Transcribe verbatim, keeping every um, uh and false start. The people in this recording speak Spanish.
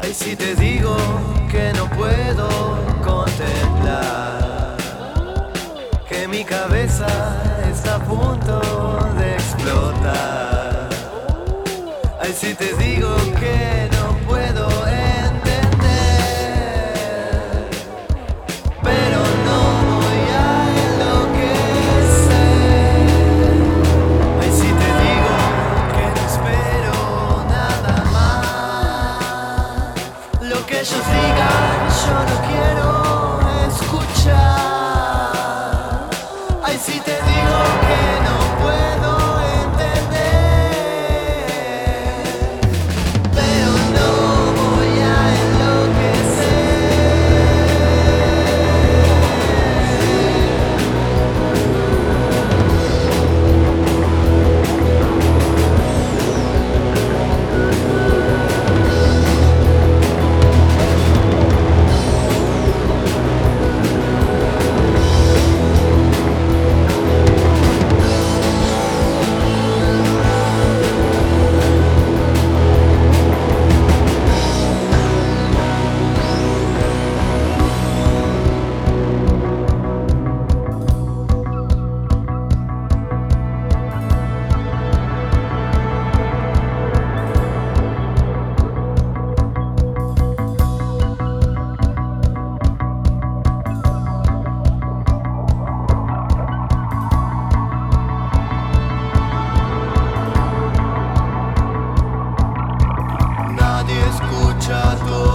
Ay, si te digo que no puedo contemplar, que mi cabeza está a punto de explotar. Ay, si te digo que no puedo entender, pero no voy a enloquecer. Ay, si te digo que no espero nada más, lo que ellos digan yo no quiero escuchar. Ay, si te digo que no puedo entender, pero no voy a Nadie escucha tu